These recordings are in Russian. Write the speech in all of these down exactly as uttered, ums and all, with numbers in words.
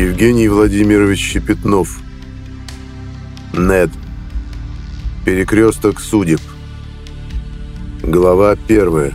Евгений Владимирович Щепетнов. Нед. Перекресток судеб. Глава первая.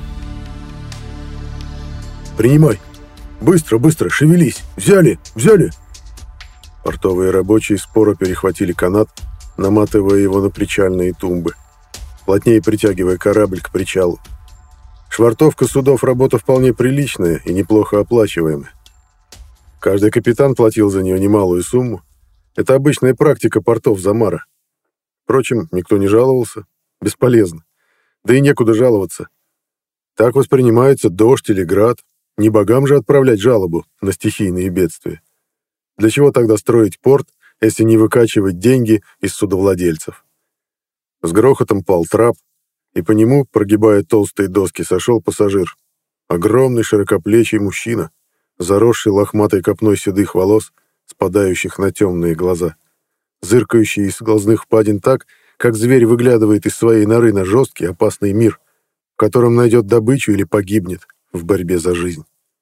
«Принимай! Быстро, быстро, шевелись! Взяли! Взяли!» Портовые рабочие споро перехватили канат, наматывая его на причальные тумбы, плотнее притягивая корабль к причалу. Швартовка судов — работа вполне приличная и неплохо оплачиваемая. Каждый капитан платил за нее немалую сумму. Это обычная практика портов Замара. Впрочем, никто не жаловался. Бесполезно. Да и некуда жаловаться. Так воспринимается дождь или град. Не богам же отправлять жалобу на стихийные бедствия. Для чего тогда строить порт, если не выкачивать деньги из судовладельцев? С грохотом пал трап, и по нему, прогибая толстые доски, сошел пассажир. Огромный широкоплечий мужчина, заросший лохматой копной седых волос, спадающих на темные глаза, зыркающий из глазных впадин так, как зверь выглядывает из своей норы на жесткий, опасный мир, в котором найдет добычу или погибнет в борьбе за жизнь.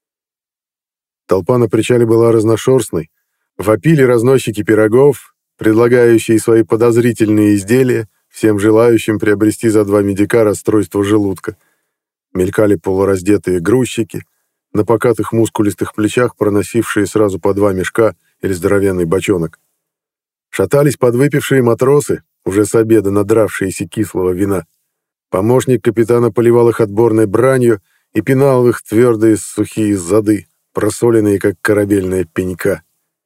Толпа на причале была разношерстной. Вопили разносчики пирогов, предлагающие свои подозрительные изделия всем желающим приобрести за два медика расстройство желудка. Мелькали полураздетые грузчики, на покатых мускулистых плечах проносившие сразу по два мешка или здоровенный бочонок. Шатались подвыпившие матросы, уже с обеда надравшиеся кислого вина. Помощник капитана поливал их отборной бранью и пинал в их твердые сухие зады, просоленные, как корабельная пенька.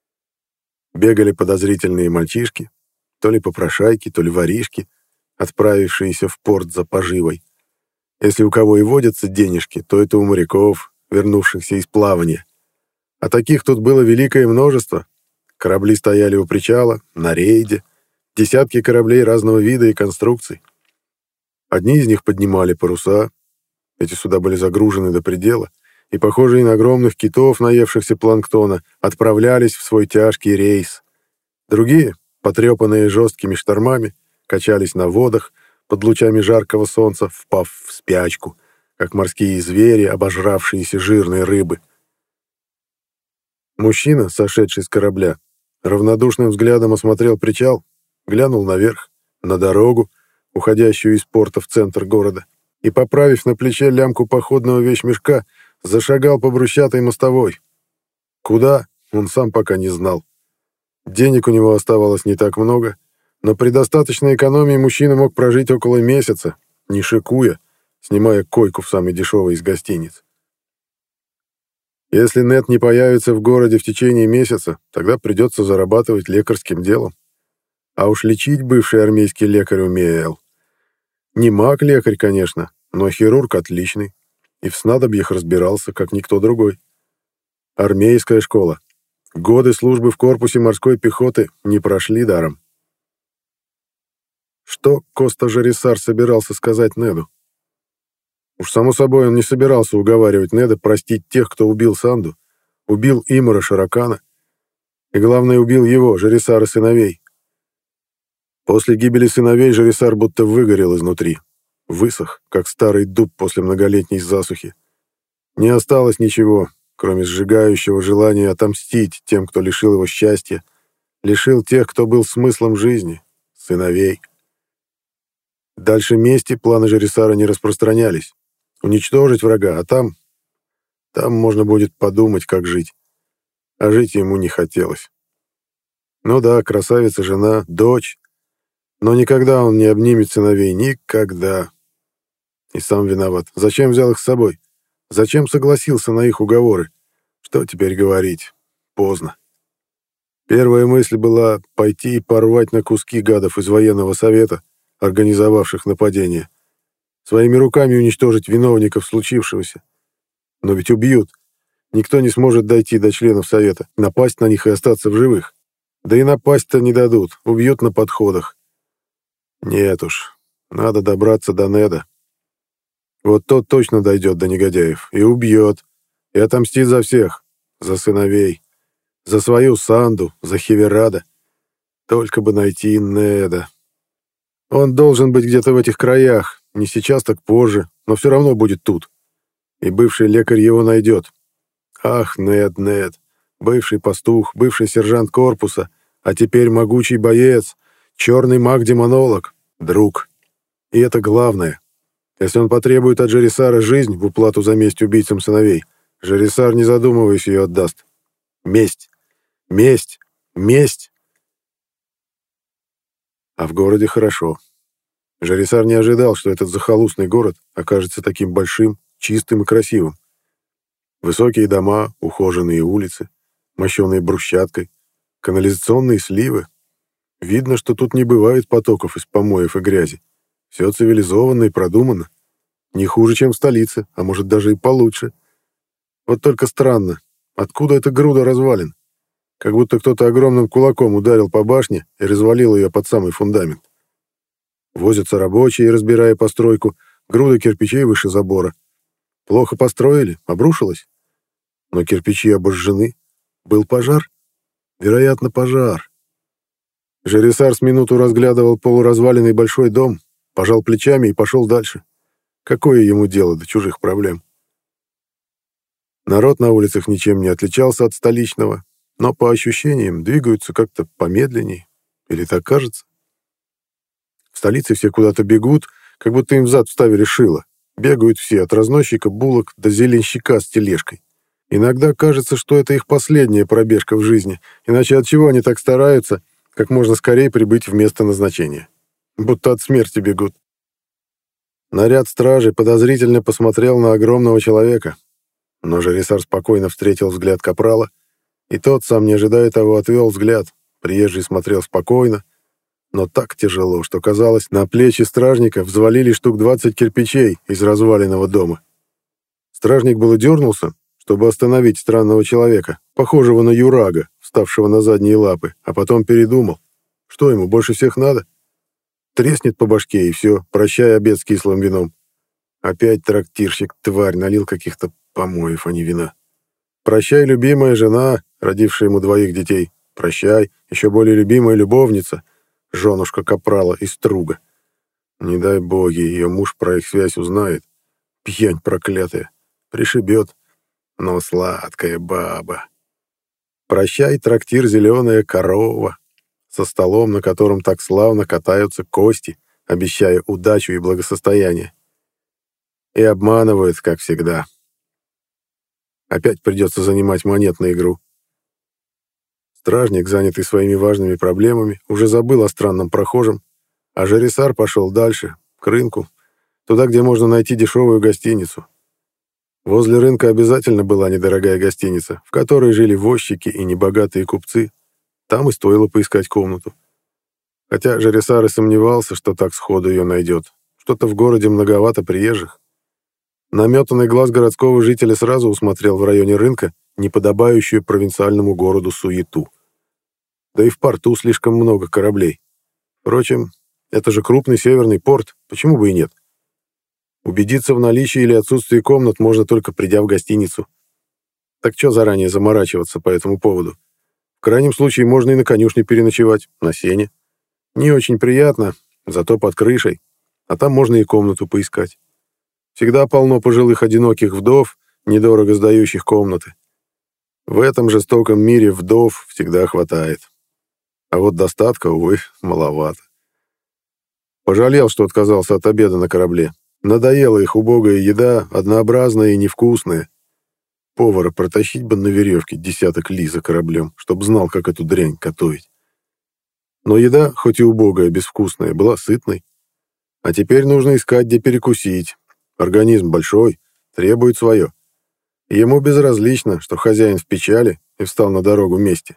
Бегали подозрительные мальчишки, то ли попрошайки, то ли воришки, отправившиеся в порт за поживой. Если у кого и водятся денежки, то это у моряков, вернувшихся из плавания. А таких тут было великое множество. Корабли стояли у причала, на рейде, десятки кораблей разного вида и конструкций. Одни из них поднимали паруса, эти суда были загружены до предела, и, похожие на огромных китов, наевшихся планктона, отправлялись в свой тяжкий рейс. Другие, потрепанные жесткими штормами, качались на водах под лучами жаркого солнца, впав в спячку, как морские звери, обожравшиеся жирной рыбы. Мужчина, сошедший с корабля, равнодушным взглядом осмотрел причал, глянул наверх, на дорогу, уходящую из порта в центр города, и, поправив на плече лямку походного вещмешка, зашагал по брусчатой мостовой. Куда, он сам пока не знал. Денег у него оставалось не так много, но при достаточной экономии мужчина мог прожить около месяца, не шикуя, снимая койку в самой дешевой из гостиниц. Если Нед не появится в городе в течение месяца, тогда придется зарабатывать лекарским делом. А уж лечить бывший армейский лекарь умел. Не маг-лекарь, конечно, но хирург отличный, и в снадобьях разбирался, как никто другой. Армейская школа. Годы службы в корпусе морской пехоты не прошли даром. Что Коста Жарисар собирался сказать Неду? Уж само собой он не собирался уговаривать Неда простить тех, кто убил Санду, убил Имара Шаракана, и, главное, убил его, Жарисара, сыновей. После гибели сыновей Жарисар будто выгорел изнутри, высох, как старый дуб после многолетней засухи. Не осталось ничего, кроме сжигающего желания отомстить тем, кто лишил его счастья, лишил тех, кто был смыслом жизни, сыновей. Дальше мести планы Жарисара не распространялись. Уничтожить врага, а там... Там можно будет подумать, как жить. А жить ему не хотелось. Ну да, красавица жена, дочь. Но никогда он не обнимет сыновей, никогда. И сам виноват. Зачем взял их с собой? Зачем согласился на их уговоры? Что теперь говорить? Поздно. Первая мысль была пойти и порвать на куски гадов из военного совета, организовавших нападение. Своими руками уничтожить виновников случившегося. Но ведь убьют. Никто не сможет дойти до членов совета, напасть на них и остаться в живых. Да и напасть-то не дадут, убьют на подходах. Нет уж, надо добраться до Неда. Вот тот точно дойдет до негодяев и убьет, и отомстит за всех, за сыновей, за свою Санду, за Хеверада. Только бы найти Неда. Он должен быть где-то в этих краях, не сейчас, так позже, но все равно будет тут. И бывший лекарь его найдет. Ах, Нед, Нед, Бывший пастух, бывший сержант корпуса, а теперь могучий боец, черный маг-демонолог, друг. И это главное. Если он потребует от Джерисара жизнь в уплату за месть убийцам сыновей, Джерисар, не задумываясь, ее отдаст. Месть! Месть! Месть! А в городе хорошо. Джерисар не ожидал, что этот захолустный город окажется таким большим, чистым и красивым. Высокие дома, ухоженные улицы, мощеные брусчаткой, канализационные сливы. Видно, что тут не бывает потоков из помоев и грязи. Все цивилизованно и продумано. Не хуже, чем в столице, а может даже и получше. Вот только странно, откуда эта груда развалин? Как будто кто-то огромным кулаком ударил по башне и развалил ее под самый фундамент. Возятся рабочие, разбирая постройку, груда кирпичей выше забора. Плохо построили, обрушилось. Но кирпичи обожжены. Был пожар? Вероятно, пожар. Джерисар с минуту разглядывал полуразваленный большой дом, пожал плечами и пошел дальше. Какое ему дело до чужих проблем? Народ на улицах ничем не отличался от столичного, но по ощущениям двигаются как-то помедленнее. Или так кажется? В столице все куда-то бегут, как будто им взад вставили шило. Бегают все, от разносчика булок до зеленщика с тележкой. Иногда кажется, что это их последняя пробежка в жизни, иначе от чего они так стараются, как можно скорее прибыть в место назначения? Будто от смерти бегут. Наряд стражи подозрительно посмотрел на огромного человека, но Джерисар спокойно встретил взгляд капрала, и тот, сам не ожидая того, отвел взгляд. Приезжий смотрел спокойно, но так тяжело, что, казалось, на плечи стражника взвалили штук двадцать кирпичей из разваленного дома. Стражник было дернулся, чтобы остановить странного человека, похожего на юрага, вставшего на задние лапы, а потом передумал. Что ему больше всех надо? Треснет по башке, и все, прощай обед с кислым вином. Опять трактирщик, тварь, налил каких-то помоев, а не вина. Прощай, любимая жена, родившая ему двоих детей. Прощай, еще более любимая любовница, женушка капрала из Струга. Не дай боги, ее муж про их связь узнает. Пьянь проклятая. Пришибет. Но сладкая баба. Прощай, трактир «Зеленая корова», со столом, на котором так славно катаются кости, обещая удачу и благосостояние. И обманывают, как всегда. Опять придется занимать монет на игру. Стражник, занятый своими важными проблемами, уже забыл о странном прохожем, а Джерисар пошел дальше, к рынку, туда, где можно найти дешевую гостиницу. Возле рынка обязательно была недорогая гостиница, в которой жили возчики и небогатые купцы. Там и стоило поискать комнату. Хотя Джерисар и сомневался, что так сходу ее найдет. Что-то в городе многовато приезжих. Наметанный глаз городского жителя сразу усмотрел в районе рынка неподобающую провинциальному городу суету. Да и в порту слишком много кораблей. Впрочем, это же крупный северный порт, почему бы и нет? Убедиться в наличии или отсутствии комнат можно только придя в гостиницу. Так что заранее заморачиваться по этому поводу? В крайнем случае можно и на конюшне переночевать, на сене. Не очень приятно, зато под крышей, а там можно и комнату поискать. Всегда полно пожилых одиноких вдов, недорого сдающих комнаты. В этом жестоком мире вдов всегда хватает. А вот достатка, увы, маловато. Пожалел, что отказался от обеда на корабле. Надоела их убогая еда, однообразная и невкусная. Повара протащить бы на веревке десяток ли за кораблем, чтоб знал, как эту дрянь готовить. Но еда, хоть и убогая, безвкусная, была сытной. А теперь нужно искать, где перекусить. Организм большой, требует свое. Ему безразлично, что хозяин в печали и встал на дорогу вместе.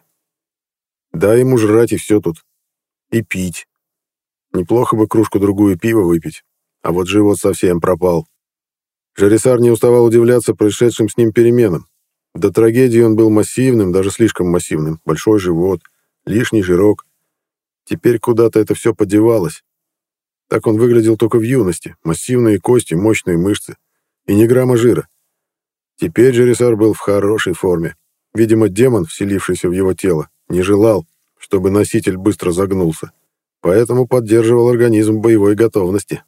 Дай ему жрать, и все тут. И пить. Неплохо бы кружку-другую пива выпить. А вот живот совсем пропал. Джерисар не уставал удивляться происшедшим с ним переменам. До трагедии он был массивным, даже слишком массивным. Большой живот, лишний жирок. Теперь куда-то это все подевалось. Так он выглядел только в юности. Массивные кости, мощные мышцы. И ни грамма жира. Теперь Джерисар был в хорошей форме. Видимо, демон, вселившийся в его тело, не желал, чтобы носитель быстро загнулся. Поэтому поддерживал организм боевой готовности.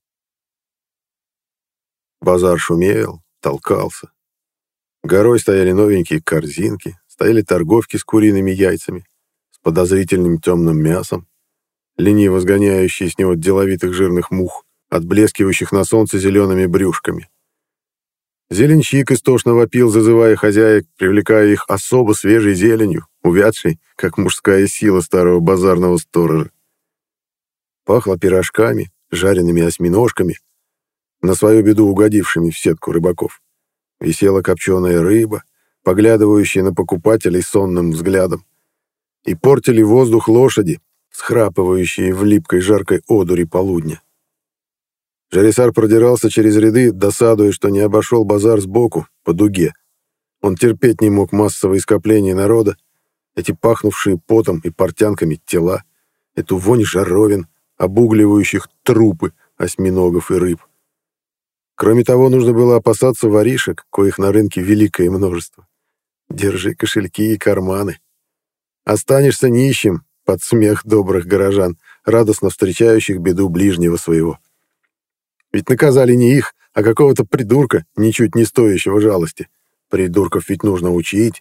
Базар шумел, толкался. Горой стояли новенькие корзинки, стояли торговки с куриными яйцами, с подозрительным темным мясом, лениво сгоняющие с него деловитых жирных мух, отблескивающих на солнце зелеными брюшками. Зеленщик истошно вопил, зазывая хозяек, привлекая их особо свежей зеленью, увядшей, как мужская сила старого базарного сторожа. Пахло пирожками, жареными осьминожками, на свою беду угодившими в сетку рыбаков. Висела копченая рыба, поглядывающая на покупателей сонным взглядом. И портили воздух лошади, схрапывающие в липкой жаркой одури полудня. Жарисар продирался через ряды, досадуя, что не обошел базар сбоку, по дуге. Он терпеть не мог массовые скопления народа, эти пахнувшие потом и портянками тела, эту вонь жаровин, обугливающих трупы осьминогов и рыб. Кроме того, нужно было опасаться воришек, коих на рынке великое множество. Держи кошельки и карманы. Останешься нищим под смех добрых горожан, радостно встречающих беду ближнего своего. Ведь наказали не их, а какого-то придурка, ничуть не стоящего жалости. Придурков ведь нужно учить.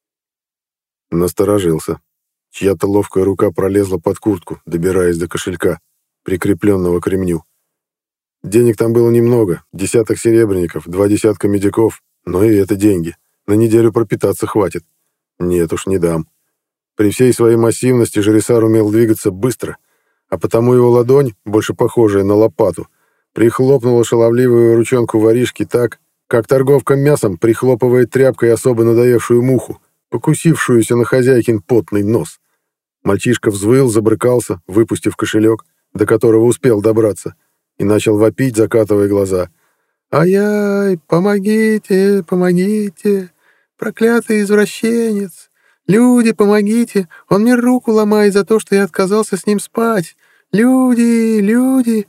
Насторожился. Чья-то ловкая рука пролезла под куртку, добираясь до кошелька, прикрепленного к ремню. Денег там было немного, десяток серебряников, два десятка медиков, но и это деньги. На неделю пропитаться хватит. Нет уж, не дам. При всей своей массивности Жарисар умел двигаться быстро, а потому его ладонь, больше похожая на лопату, прихлопнула шаловливую ручонку воришки так, как торговка мясом прихлопывает тряпкой особо надоевшую муху, покусившуюся на хозяйкин потный нос. Мальчишка взвыл, забрыкался, выпустив кошелек, до которого успел добраться, и начал вопить, закатывая глаза. «Ай-яй, помогите, помогите! Проклятый извращенец! Люди, помогите! Он мне руку ломает за то, что я отказался с ним спать! Люди, люди!»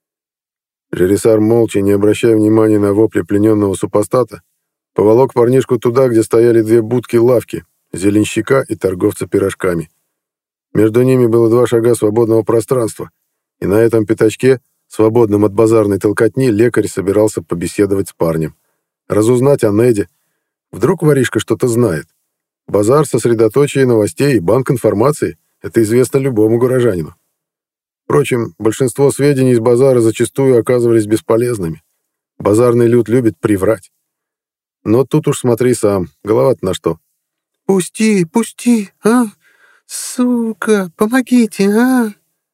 Жарисар, молча, не обращая внимания на вопли плененного супостата, поволок парнишку туда, где стояли две будки-лавки, зеленщика и торговца пирожками. Между ними было два шага свободного пространства, и на этом пятачке, свободном от базарной толкотни, лекарь собирался побеседовать с парнем. Разузнать о Неде. Вдруг воришка что-то знает. Базар — сосредоточие новостей и банк информации. Это известно любому горожанину. Впрочем, большинство сведений из базара зачастую оказывались бесполезными. Базарный люд любит приврать. Но тут уж смотри сам, голова-то на что. «Пусти, пусти, а? Сука, помогите, а?»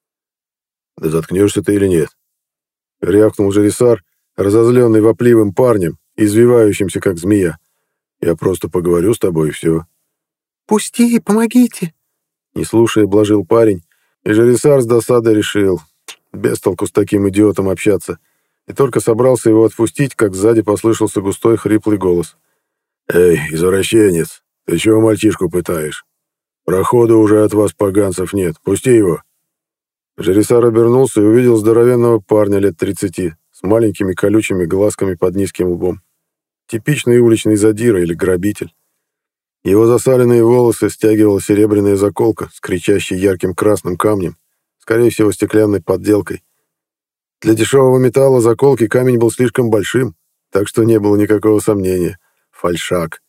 «Да заткнешься ты или нет?» — рявкнул Жарисар, разозленный вопливым парнем, извивающимся как змея. «Я просто поговорю с тобой, и все». «Пусти, помогите!» Не слушая, блажил парень, и Жарисар с досадой решил, без толку с таким идиотом общаться, и только собрался его отпустить, как сзади послышался густой хриплый голос. «Эй, извращенец, ты чего мальчишку пытаешь? Прохода уже от вас, поганцев, нет, пусти его». Жарисар обернулся и увидел здоровенного парня лет тридцати, с маленькими колючими глазками под низким лбом. Типичный уличный задира или грабитель. Его засаленные волосы стягивала серебряная заколка с кричащей ярким красным камнем, скорее всего, стеклянной подделкой. Для дешевого металла заколки камень был слишком большим, так что не было никакого сомнения. Фальшак.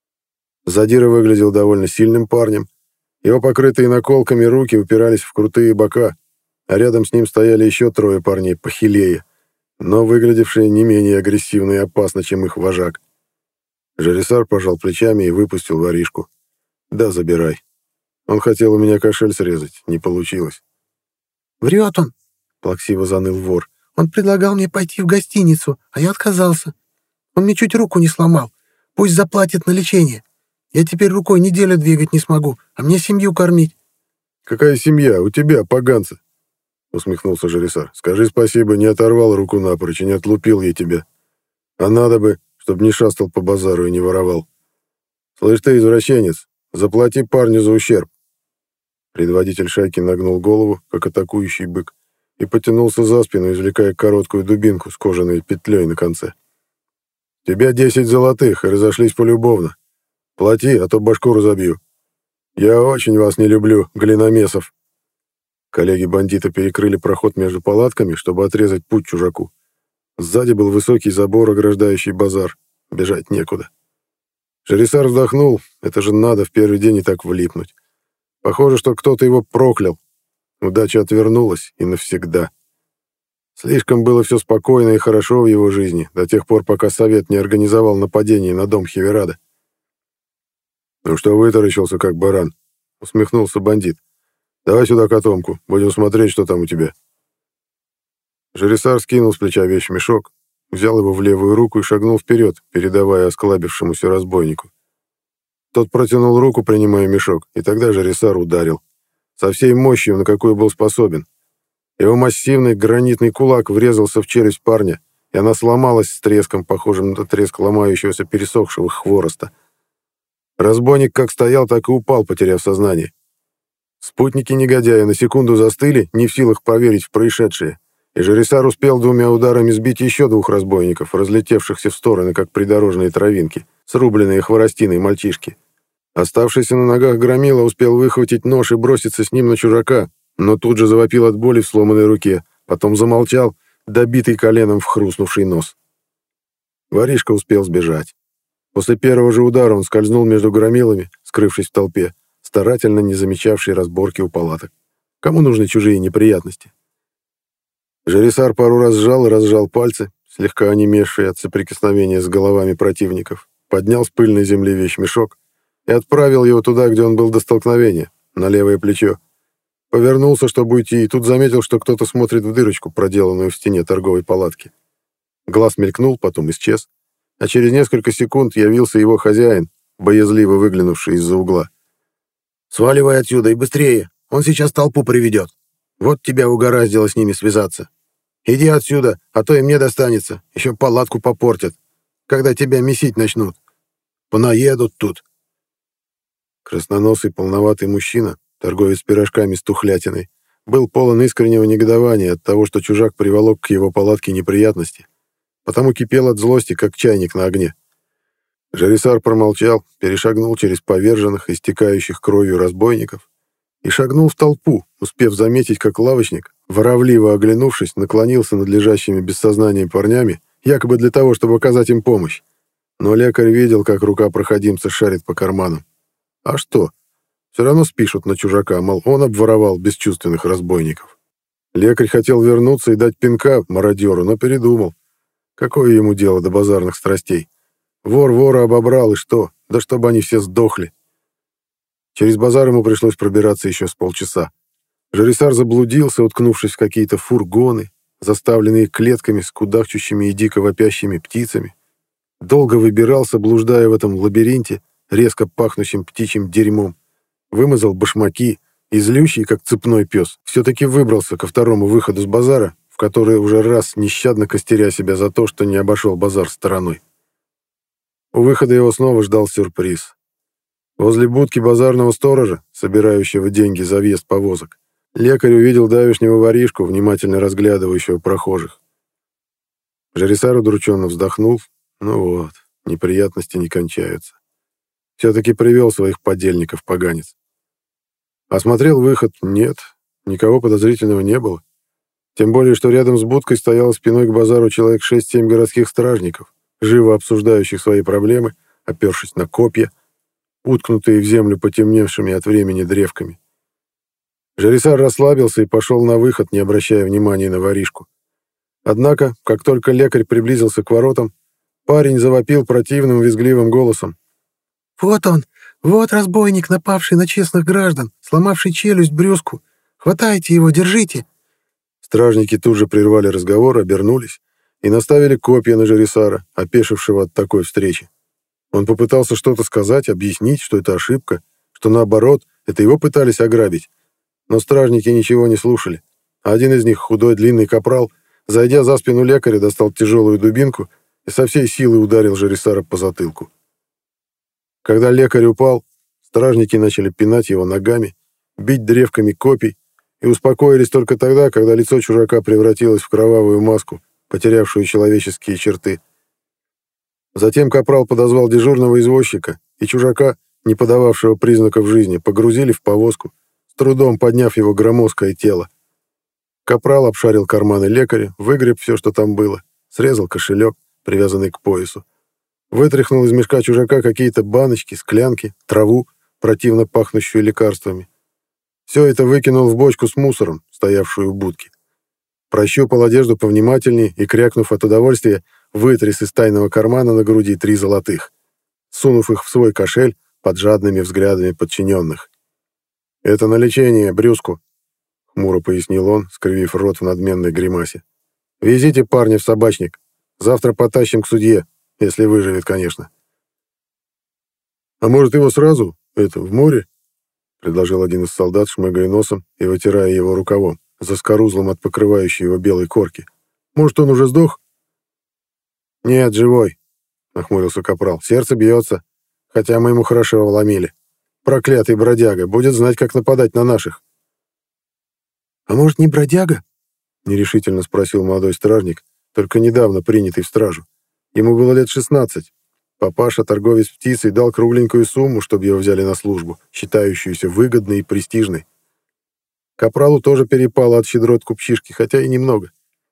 Задира выглядел довольно сильным парнем. Его покрытые наколками руки упирались в крутые бока, а рядом с ним стояли еще трое парней похилее, но выглядевшие не менее агрессивно и опасно, чем их вожак. Жарисар пожал плечами и выпустил воришку. «Да, забирай. Он хотел у меня кошель срезать, не получилось». «Врет он!» — плаксиво заныл вор. «Он предлагал мне пойти в гостиницу, а я отказался. Он мне чуть руку не сломал. Пусть заплатит на лечение. Я теперь рукой неделю двигать не смогу, а мне семью кормить». «Какая семья? У тебя, поганца!» — усмехнулся Жарисар. «Скажи спасибо, не оторвал руку напрочь и не отлупил я тебя. А надо бы, чтобы не шастал по базару и не воровал. Слышь ты, извращенец, заплати парню за ущерб». Предводитель шайки нагнул голову, как атакующий бык, и потянулся за спину, извлекая короткую дубинку с кожаной петлей на конце. «Тебя десять золотых, и разошлись полюбовно. Плати, а то башку разобью. Я очень вас не люблю, глиномесов». Коллеги бандита перекрыли проход между палатками, чтобы отрезать путь чужаку. Сзади был высокий забор, ограждающий базар. Бежать некуда. Жарисар вздохнул. Это же надо в первый день и так влипнуть. Похоже, что кто-то его проклял. Удача отвернулась и навсегда. Слишком было все спокойно и хорошо в его жизни, до тех пор, пока совет не организовал нападение на дом Хеверада. «Ну что вытаращился, как баран?» — усмехнулся бандит. «Давай сюда котомку, будем смотреть, что там у тебя». Жарисар скинул с плеча вещмешок, взял его в левую руку и шагнул вперед, передавая осклабившемуся разбойнику. Тот протянул руку, принимая мешок, и тогда Жарисар ударил. Со всей мощью, на какую был способен. Его массивный гранитный кулак врезался в челюсть парня, и она сломалась с треском, похожим на треск ломающегося пересохшего хвороста. Разбойник как стоял, так и упал, потеряв сознание. Спутники негодяя на секунду застыли, не в силах поверить в происшедшее, и Жарисар успел двумя ударами сбить еще двух разбойников, разлетевшихся в стороны, как придорожные травинки, срубленные хворостиной мальчишки. Оставшийся на ногах громила успел выхватить нож и броситься с ним на чужака, но тут же завопил от боли в сломанной руке, потом замолчал, добитый коленом в хрустнувший нос. Воришка успел сбежать. После первого же удара он скользнул между громилами, скрывшись в толпе, старательно не замечавшей разборки у палаток. Кому нужны чужие неприятности? Жарисар пару раз сжал и разжал пальцы, слегка онемевшие от соприкосновения с головами противников, поднял с пыльной земли вещмешок и отправил его туда, где он был до столкновения, на левое плечо. Повернулся, чтобы уйти, и тут заметил, что кто-то смотрит в дырочку, проделанную в стене торговой палатки. Глаз мелькнул, потом исчез, а через несколько секунд явился его хозяин, боязливо выглянувший из-за угла. «Сваливай отсюда и быстрее, он сейчас толпу приведет. Вот тебя угораздило с ними связаться. Иди отсюда, а то и мне достанется, еще палатку попортят, когда тебя месить начнут. Понаедут тут». Красноносый полноватый мужчина, торговец пирожками с тухлятиной, был полон искреннего негодования от того, что чужак приволок к его палатке неприятности, потому кипел от злости, как чайник на огне. Жарисар промолчал, перешагнул через поверженных, истекающих кровью разбойников и шагнул в толпу, успев заметить, как лавочник, воровливо оглянувшись, наклонился над лежащими без сознания парнями, якобы для того, чтобы оказать им помощь. Но лекарь видел, как рука проходимца шарит по карманам. А что? Все равно спишут на чужака, мол, он обворовал бесчувственных разбойников. Лекарь хотел вернуться и дать пинка мародеру, но передумал. Какое ему дело до базарных страстей? Вор вора обобрал, и что? Да чтобы они все сдохли. Через базар ему пришлось пробираться еще с полчаса. Жарисар заблудился, уткнувшись в какие-то фургоны, заставленные клетками с кудахчущими и дико вопящими птицами. Долго выбирался, блуждая в этом лабиринте, резко пахнущим птичьим дерьмом. Вымазал башмаки и, злющий, как цепной пес, все-таки выбрался ко второму выходу с базара, в который уже раз нещадно костеря себя за то, что не обошел базар стороной. У выхода его снова ждал сюрприз. Возле будки базарного сторожа, собирающего деньги за въезд повозок, лекарь увидел давешнего воришку, внимательно разглядывающего прохожих. Жарисар удрученно вздохнул. Ну вот, неприятности не кончаются. Все-таки привел своих подельников поганец. Осмотрел выход — нет, никого подозрительного не было. Тем более, что рядом с будкой стояло спиной к базару человек шесть-семь городских стражников, живо обсуждающих свои проблемы, опершись на копья, уткнутые в землю потемневшими от времени древками. Жарисар расслабился и пошел на выход, не обращая внимания на воришку. Однако, как только лекарь приблизился к воротам, парень завопил противным визгливым голосом. «Вот он! Вот разбойник, напавший на честных граждан, сломавший челюсть брюску! Хватайте его, держите!» Стражники тут же прервали разговор, обернулись и наставили копья на Жарисара, опешившего от такой встречи. Он попытался что-то сказать, объяснить, что это ошибка, что наоборот, это его пытались ограбить. Но стражники ничего не слушали. Один из них, худой длинный капрал, зайдя за спину лекаря, достал тяжелую дубинку и со всей силы ударил Жарисара по затылку. Когда лекарь упал, стражники начали пинать его ногами, бить древками копий и успокоились только тогда, когда лицо чужака превратилось в кровавую маску, потерявшую человеческие черты. Затем капрал подозвал дежурного извозчика, и чужака, не подававшего признаков жизни, погрузили в повозку, с трудом подняв его громоздкое тело. Капрал обшарил карманы лекаря, выгреб все, что там было, срезал кошелек, привязанный к поясу, Вытряхнул из мешка чужака какие-то баночки, склянки, траву, противно пахнущую лекарствами. Все это выкинул в бочку с мусором, стоявшую у будки. Прощупал одежду повнимательнее и, крякнув от удовольствия, вытряс из тайного кармана на груди три золотых, сунув их в свой кошель под жадными взглядами подчиненных. «Это на лечение, брюску», — хмуро пояснил он, скривив рот в надменной гримасе. «Везите парня в собачник. Завтра потащим к судье, если выживет, конечно». «А может, его сразу, это, в море?» — предложил один из солдат, шмыгая носом и вытирая его рукавом, заскорузлым от покрывающей его белой корки. «Может, он уже сдох?» «Нет, живой», — нахмурился капрал. «Сердце бьется, хотя мы ему хорошо вломили. Проклятый бродяга, будет знать, как нападать на наших». «А может, не бродяга?» — нерешительно спросил молодой стражник, только недавно принятый в стражу. Ему было лет шестнадцать. Папаша, торговец птицей, дал кругленькую сумму, чтобы его взяли на службу, считающуюся выгодной и престижной. Капралу тоже перепало от щедрот купчишки, хотя и немного.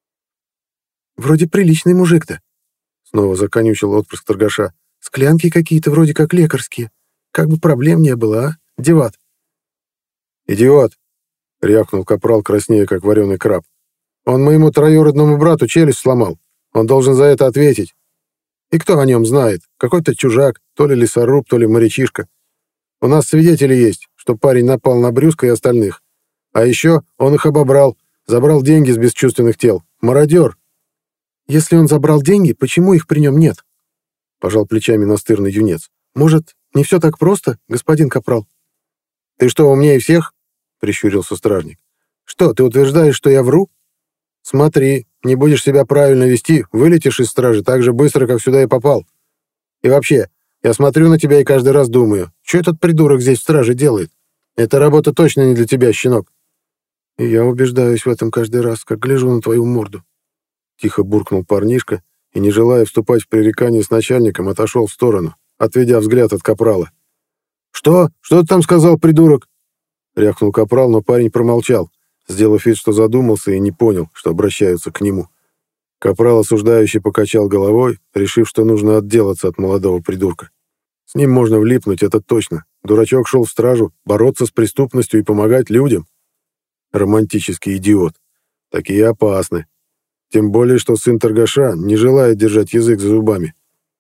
«Вроде приличный мужик-то», — снова законючил отпрыск торгаша. «Склянки какие-то вроде как лекарские. Как бы проблем не было, а, деват?» «Идиот!» — рявкнул капрал, краснея, как вареный краб. «Он моему троюродному брату челюсть сломал. Он должен за это ответить. И кто о нем знает? Какой-то чужак, то ли лесоруб, то ли морячишка. У нас свидетели есть, что парень напал на Брюска и остальных. А еще он их обобрал, забрал деньги с бесчувственных тел. Мародер!» «Если он забрал деньги, почему их при нем нет?» — пожал плечами настырный юнец. «Может, не все так просто, господин капрал?» «Ты что, умнее всех?» — прищурился стражник. «Что, ты утверждаешь, что я вру? Смотри, не будешь себя правильно вести, вылетишь из стражи так же быстро, как сюда и попал. И вообще, я смотрю на тебя и каждый раз думаю, что этот придурок здесь в страже делает? Эта работа точно не для тебя, щенок». «И я убеждаюсь в этом каждый раз, как гляжу на твою морду», — тихо буркнул парнишка и, не желая вступать в пререкание с начальником, отошел в сторону, отведя взгляд от капрала. «Что? Что ты там сказал, придурок?» — рявкнул капрал, но парень промолчал, сделав вид, что задумался и не понял, что обращаются к нему. Капрал осуждающе покачал головой, решив, что нужно отделаться от молодого придурка. С ним можно влипнуть, это точно. Дурачок шел в стражу, бороться с преступностью и помогать людям. Романтический идиот. Такие опасны. Тем более, что сын торгаша не желает держать язык за зубами.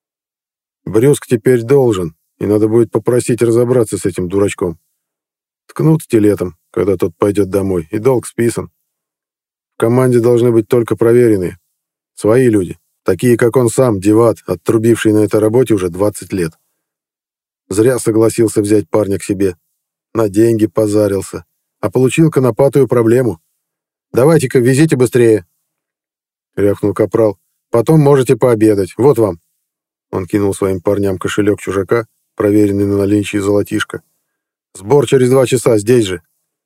Брюск теперь должен, и надо будет попросить разобраться с этим дурачком. Ткнут стилетом, когда тот пойдет домой, и долг списан. В команде должны быть только проверенные. Свои люди, такие, как он сам, деват, оттрубивший на этой работе уже двадцать лет. Зря согласился взять парня к себе. На деньги позарился, а получил конопатую проблему. «Давайте-ка везите быстрее», — рявкнул капрал. «Потом можете пообедать. Вот вам». Он кинул своим парням кошелек чужака, проверенный на наличие золотишко. «Сбор через два часа, здесь же».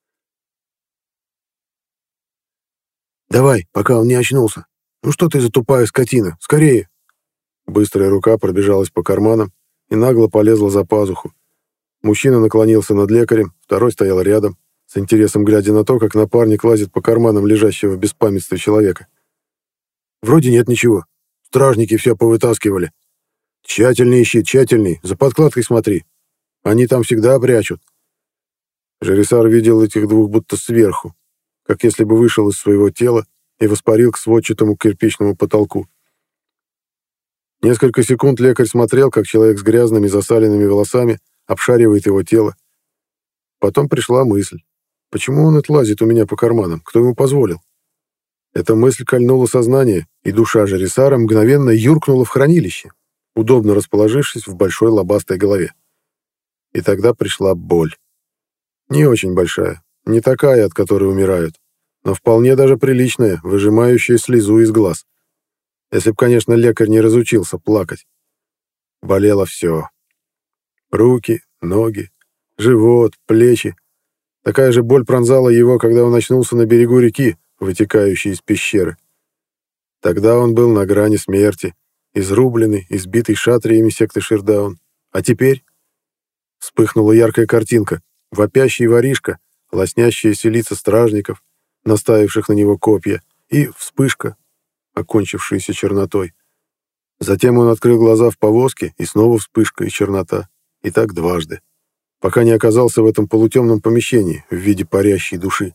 «Давай, пока он не очнулся. Ну что ты за тупая скотина? Скорее!» Быстрая рука пробежалась по карманам и нагло полезла за пазуху. Мужчина наклонился над лекарем, второй стоял рядом, с интересом глядя на то, как напарник лазит по карманам лежащего в беспамятстве человека. «Вроде нет ничего. Стражники все повытаскивали. Тщательней ищи, тщательней, за подкладкой смотри. Они там всегда прячут». Жерисар видел этих двух будто сверху, как если бы вышел из своего тела и воспарил к сводчатому кирпичному потолку. Несколько секунд лекарь смотрел, как человек с грязными засаленными волосами обшаривает его тело. Потом пришла мысль. Почему он отлазит у меня по карманам? Кто ему позволил? Эта мысль кольнула сознание, и душа Жерисара мгновенно юркнула в хранилище, удобно расположившись в большой лобастой голове. И тогда пришла боль. Не очень большая, не такая, от которой умирают, но вполне даже приличная, выжимающая слезу из глаз. Если б, конечно, лекарь не разучился плакать. Болело все. Руки, ноги, живот, плечи. Такая же боль пронзала его, когда он очнулся на берегу реки, вытекающей из пещеры. Тогда он был на грани смерти, изрубленный, избитый шатриями секты Ширдаун. А теперь вспыхнула яркая картинка. Вопящий воришка, лоснящиеся лица стражников, наставивших на него копья, и вспышка, окончившаяся чернотой. Затем он открыл глаза в повозке, и снова вспышка и чернота. И так дважды, пока не оказался в этом полутемном помещении в виде парящей души.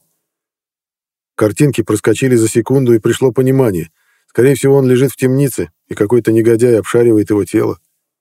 Картинки проскочили за секунду, и пришло понимание. Скорее всего, он лежит в темнице, и какой-то негодяй обшаривает его тело.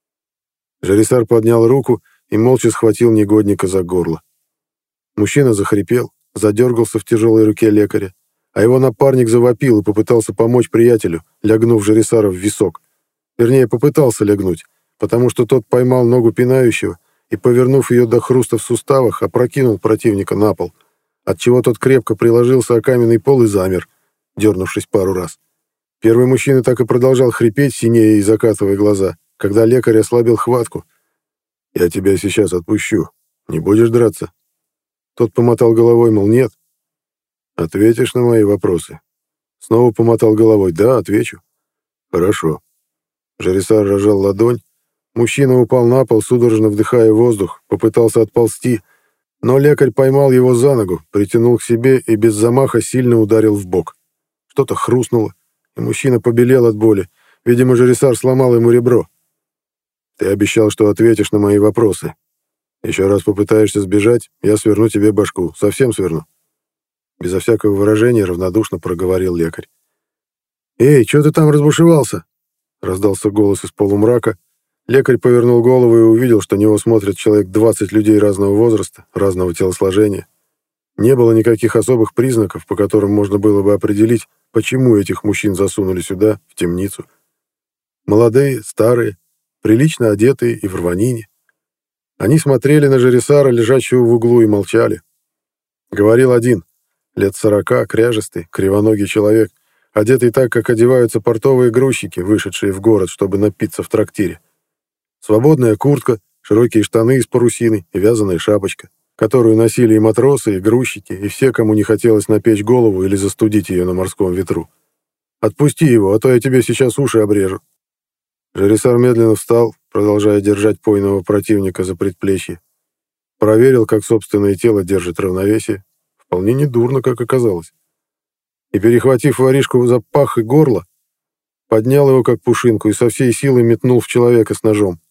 Жарисар поднял руку и молча схватил негодника за горло. Мужчина захрипел, задергался в тяжелой руке лекаря, а его напарник завопил и попытался помочь приятелю, лягнув Жарисара в висок. Вернее, попытался лягнуть, потому что тот поймал ногу пинающего и, повернув ее до хруста в суставах, опрокинул противника на пол, отчего тот крепко приложился о каменный пол и замер, дернувшись пару раз. Первый мужчина так и продолжал хрипеть, синея и закатывая глаза, когда лекарь ослабил хватку. «Я тебя сейчас отпущу. Не будешь драться?» Тот помотал головой, мол, нет. «Ответишь на мои вопросы?» Снова помотал головой. «Да, отвечу». «Хорошо». Жарисар разжал ладонь. Мужчина упал на пол, судорожно вдыхая воздух, попытался отползти, но лекарь поймал его за ногу, притянул к себе и без замаха сильно ударил в бок. Что-то хрустнуло, и мужчина побелел от боли. Видимо, Жарисар сломал ему ребро. «Ты обещал, что ответишь на мои вопросы. Еще раз попытаешься сбежать, я сверну тебе башку. Совсем сверну». Безо всякого выражения равнодушно проговорил лекарь. «Эй, что ты там разбушевался?» Раздался голос из полумрака. Лекарь повернул голову и увидел, что на него смотрят человек двадцать людей разного возраста, разного телосложения. Не было никаких особых признаков, по которым можно было бы определить, почему этих мужчин засунули сюда, в темницу. Молодые, старые, прилично одетые и в рванине. Они смотрели на Жарисара, лежащего в углу, и молчали. Говорил один, лет сорока, кряжестый, кривоногий человек, одетый так, как одеваются портовые грузчики, вышедшие в город, чтобы напиться в трактире. Свободная куртка, широкие штаны из парусины и вязаная шапочка, которую носили и матросы, и грузчики, и все, кому не хотелось напечь голову или застудить ее на морском ветру. «Отпусти его, а то я тебе сейчас уши обрежу». Жарисар медленно встал, продолжая держать пойного противника за предплечье. Проверил, как собственное тело держит равновесие. Вполне недурно, как оказалось. И, перехватив воришку за пах и горло, поднял его как пушинку и со всей силы метнул в человека с ножом.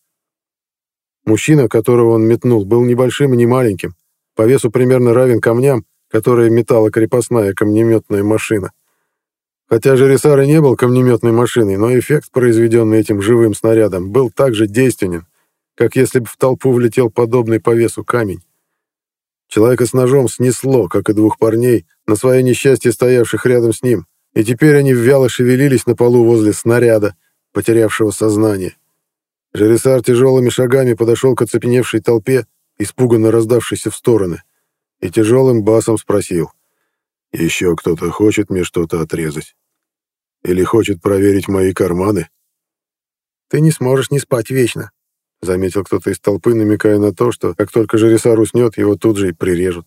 Мужчина, которого он метнул, был небольшим и не маленьким, по весу примерно равен камням, которые метала крепостная камнеметная машина. Хотя Жарисар и не был камнеметной машиной, но эффект, произведенный этим живым снарядом, был так же действенен, как если бы в толпу влетел подобный по весу камень. Человека с ножом снесло, как и двух парней, на свое несчастье стоявших рядом с ним, и теперь они вяло шевелились на полу возле снаряда, потерявшего сознание. Жарисар тяжелыми шагами подошел к оцепеневшей толпе, испуганно раздавшейся в стороны, и тяжелым басом спросил: «Еще кто-то хочет мне что-то отрезать? Или хочет проверить мои карманы?» «Ты не сможешь не спать вечно», — заметил кто-то из толпы, намекая на то, что как только Жарисар уснет, его тут же и прирежут.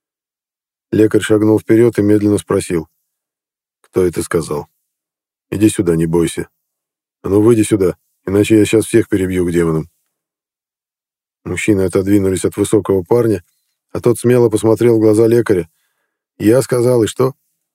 Лекарь шагнул вперед и медленно спросил: «Кто это сказал? Иди сюда, не бойся. А ну, выйди сюда, иначе я сейчас всех перебью к демонам». Мужчины отодвинулись от высокого парня, а тот смело посмотрел в глаза лекаря. «Я сказал, и что?»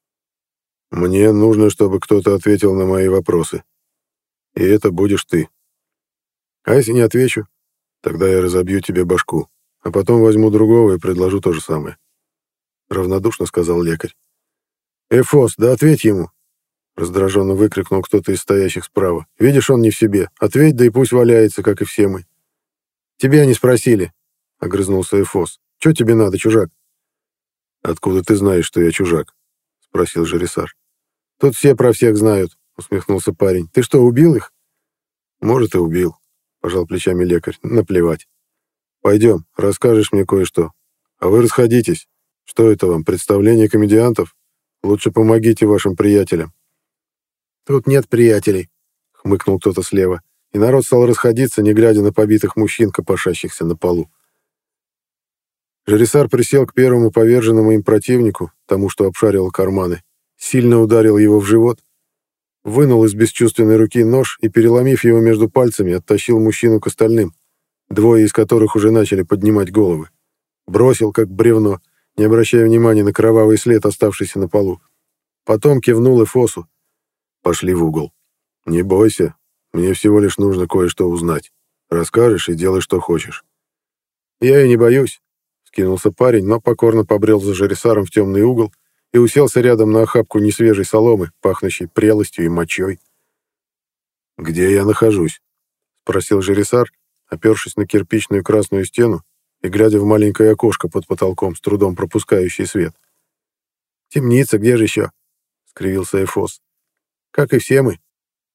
«Мне нужно, чтобы кто-то ответил на мои вопросы. И это будешь ты. А если не отвечу, тогда я разобью тебе башку, а потом возьму другого и предложу то же самое», — равнодушно сказал лекарь. «Эфос, да ответь ему!» — раздраженно выкрикнул кто-то из стоящих справа. «Видишь, он не в себе. Ответь, да и пусть валяется, как и все мы». «Тебя не спросили», — огрызнулся Эфос. «Чё тебе надо, чужак?» «Откуда ты знаешь, что я чужак?» — спросил Жарисар. «Тут все про всех знают», — усмехнулся парень. «Ты что, убил их?» «Может, и убил», — пожал плечами лекарь. «Наплевать. Пойдем, расскажешь мне кое-что. А вы расходитесь. Что это вам, представление комедиантов? Лучше помогите вашим приятелям». «Тут нет приятелей», — хмыкнул кто-то слева, и народ стал расходиться, не глядя на побитых мужчин, копошащихся на полу. Жарисар присел к первому поверженному им противнику, тому, что обшаривал карманы, сильно ударил его в живот, вынул из бесчувственной руки нож и, переломив его между пальцами, оттащил мужчину к остальным, двое из которых уже начали поднимать головы. Бросил, как бревно, не обращая внимания на кровавый след, оставшийся на полу. Потом кивнул Эфосу. «Пошли в угол. Не бойся, Мне всего лишь нужно кое-что узнать. Расскажешь и делай, что хочешь». «Я и не боюсь», — скинулся парень, но покорно побрел за Жарисаром в темный угол и уселся рядом на охапку несвежей соломы, пахнущей прелостью и мочой. «Где я нахожусь?» — спросил Жарисар, опершись на кирпичную красную стену и глядя в маленькое окошко под потолком, с трудом пропускающий свет. «Темница, где же еще?» — скривился Эфос. «Как и все мы».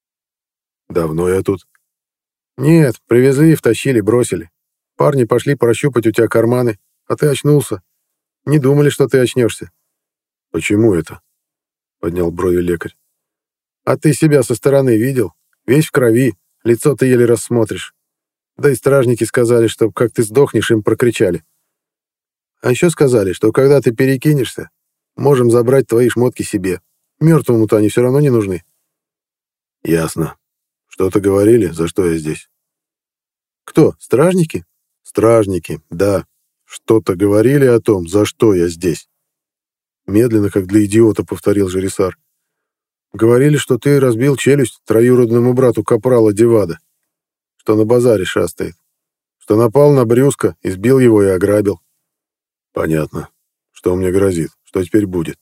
«Давно я тут?» «Нет, привезли, втащили, бросили. Парни пошли прощупать у тебя карманы, а ты очнулся. Не думали, что ты очнешься». «Почему это?» — поднял брови лекарь. «А ты себя со стороны видел? Весь в крови, лицо ты еле рассмотришь. Да и стражники сказали, что как ты сдохнешь, им прокричали. А еще сказали, что когда ты перекинешься, можем забрать твои шмотки себе. Мертвому-то они все равно не нужны». «Ясно. Что-то говорили, за что я здесь?» «Кто, стражники?» «Стражники, да. Что-то говорили о том, за что я здесь?» Медленно, как для идиота, повторил Жарисар. «Говорили, что ты разбил челюсть троюродному брату капрала Девада, что на базаре шастает, что напал на Брюска, избил его и ограбил». «Понятно. Что мне грозит? Что теперь будет?»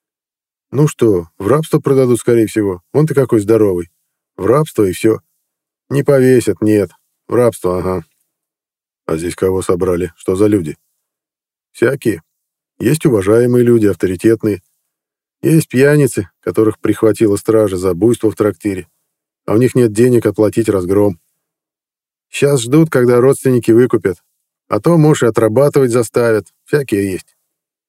«Ну что, в рабство продадут, скорее всего. Вон ты какой здоровый. В рабство и все. Не повесят, нет. В рабство, ага». «А здесь кого собрали? Что за люди?» «Всякие. Есть уважаемые люди, авторитетные. Есть пьяницы, которых прихватила стража за буйство в трактире, а у них нет денег оплатить разгром. Сейчас ждут, когда родственники выкупят, а то, может, и отрабатывать заставят. Всякие есть».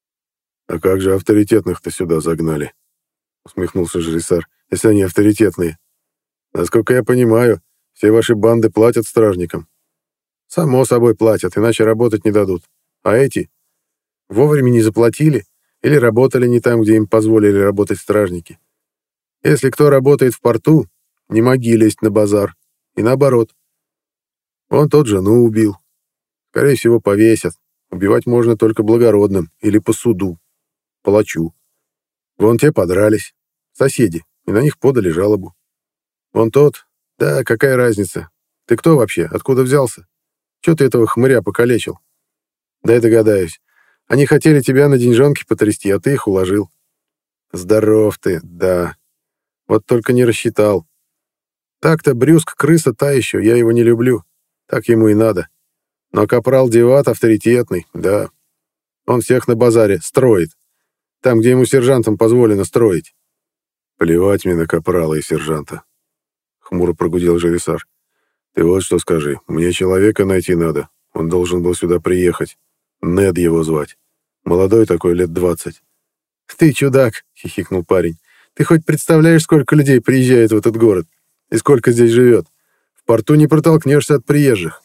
«А как же авторитетных-то сюда загнали?» — усмехнулся Жарисар. «Если они авторитетные. Насколько я понимаю, все ваши банды платят стражникам. Само собой платят, иначе работать не дадут. А эти вовремя не заплатили или работали не там, где им позволили работать стражники. Если кто работает в порту, не моги лезть на базар. И наоборот. Он тот жену убил. Скорее всего, повесят. Убивать можно только благородным или по суду, палачу. Вон те подрались, соседи, и на них подали жалобу. Вон тот, да, какая разница? Ты кто вообще? Откуда взялся? Чего ты этого хмыря покалечил? Да я догадаюсь. Они хотели тебя на деньжонки потрясти, а ты их уложил. Здоров ты, да. Вот только не рассчитал. Так-то Брюск крыса та еще, я его не люблю. Так ему и надо. Но капрал Деват авторитетный, да. Он всех на базаре строит. Там, где ему сержантам позволено строить. «Плевать мне на капрала и сержанта», — хмуро прогудел Жарисар. «Ты вот что скажи. Мне человека найти надо. Он должен был сюда приехать. Нед его звать. Молодой такой, лет двадцать». «Ты чудак», — хихикнул парень. «Ты хоть представляешь, сколько людей приезжает в этот город? И сколько здесь живет? В порту не протолкнешься от приезжих».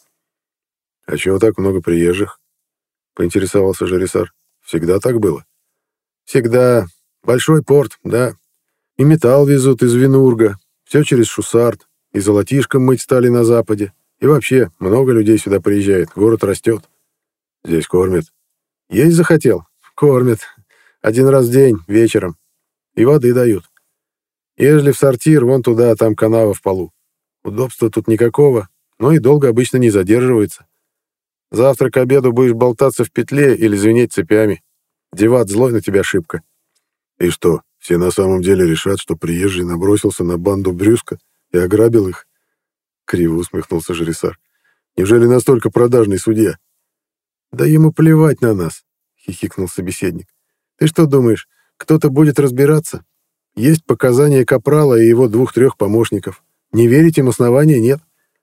«А чего так много приезжих?» — поинтересовался Жарисар. «Всегда так было?» «Всегда. Большой порт, да. И металл везут из Винурга. Все через Шусарт. И золотишком мыть стали на западе. И вообще, много людей сюда приезжает. Город растет». «Здесь кормят?» «Есть захотел? Кормят. Один раз в день, вечером. И воды дают. Ежели в сортир, вон туда, там канава в полу. Удобства тут никакого, но и долго обычно не задерживается. Завтра к обеду будешь болтаться в петле или звенеть цепями. Деват злой на тебя шибко». «И что, все на самом деле решат, что приезжий набросился на банду Брюска и ограбил их?» Криво усмехнулся Жарисар. «Неужели настолько продажный судья?» «Да ему плевать на нас», — хихикнул собеседник. «Ты что думаешь, кто-то будет разбираться? Есть показания капрала и его двух-трех помощников. Не верить им основания нет.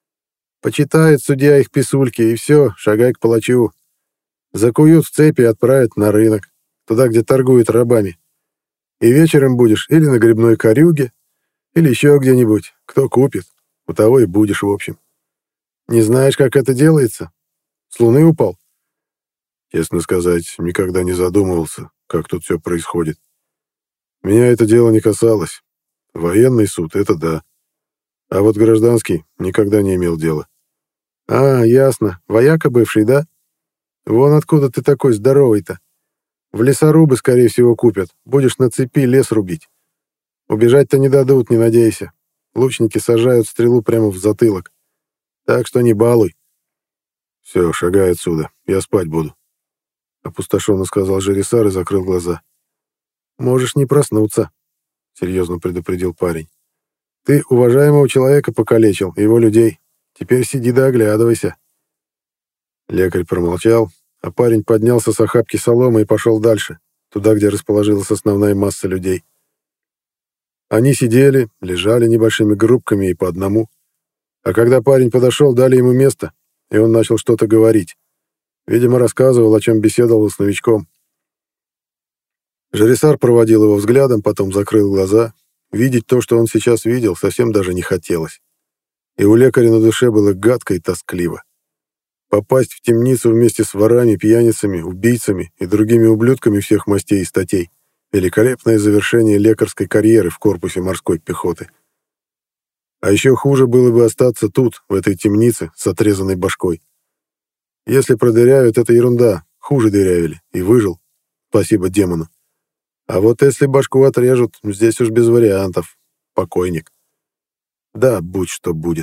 Почитает судья их писульки, и все, шагай к палачу. Закуют в цепи и отправят на рынок, туда, где торгуют рабами. И вечером будешь или на грибной корюге, или еще где-нибудь. Кто купит, у того и будешь, в общем. Не знаешь, как это делается? С луны упал?» «Честно сказать, никогда не задумывался, как тут все происходит. Меня это дело не касалось. Военный суд — это да. А вот гражданский никогда не имел дела». «А, ясно. Вояка бывший, да? Вон откуда ты такой здоровый-то. В лесорубы, скорее всего, купят. Будешь на цепи лес рубить. Убежать-то не дадут, не надейся. Лучники сажают стрелу прямо в затылок. Так что не балуй. Все, шагай отсюда, я спать буду. Опустошенно сказал Жерисар и закрыл глаза. Можешь не проснуться, серьезно предупредил парень. Ты уважаемого человека покалечил, его людей. Теперь сиди да оглядывайся. Лекарь промолчал, а парень поднялся с охапки соломы и пошел дальше, туда, где расположилась основная масса людей. Они сидели, лежали небольшими группками и по одному. А когда парень подошел, дали ему место, и он начал что-то говорить. Видимо, рассказывал, о чем беседовал с новичком. Жерисар проводил его взглядом, потом закрыл глаза. Видеть то, что он сейчас видел, совсем даже не хотелось. И у лекаря на душе было гадко и тоскливо. Попасть в темницу вместе с ворами, пьяницами, убийцами и другими ублюдками всех мастей и статей — великолепное завершение лекарской карьеры в корпусе морской пехоты. А еще хуже было бы остаться тут, в этой темнице, с отрезанной башкой. Если продырявят, это ерунда, хуже дырявили, и выжил, спасибо демону. А вот если башку отрежут, здесь уж без вариантов, покойник. Да, будь что будет.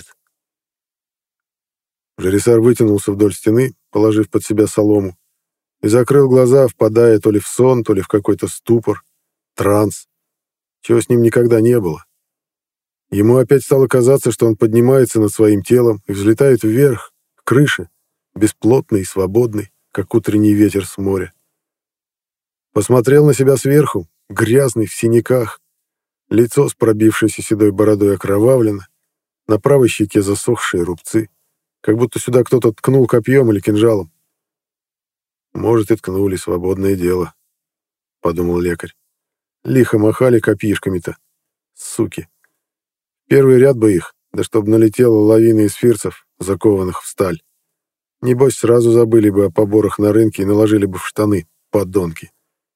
Жерисар вытянулся вдоль стены, положив под себя солому, и закрыл глаза, впадая то ли в сон, то ли в какой-то ступор, транс, чего с ним никогда не было. Ему опять стало казаться, что он поднимается над своим телом и взлетает вверх, к крыше, бесплотный и свободный, как утренний ветер с моря. Посмотрел на себя сверху, грязный, в синяках, лицо с пробившейся седой бородой окровавлено, на правой щеке засохшие рубцы, как будто сюда кто-то ткнул копьем или кинжалом. «Может, и ткнули, свободное дело», — подумал лекарь. «Лихо махали копьишками-то, суки. Первый ряд бы их, да чтоб налетела лавина эсфирцев, закованных в сталь. Небось, сразу забыли бы о поборах на рынке и наложили бы в штаны, подонки».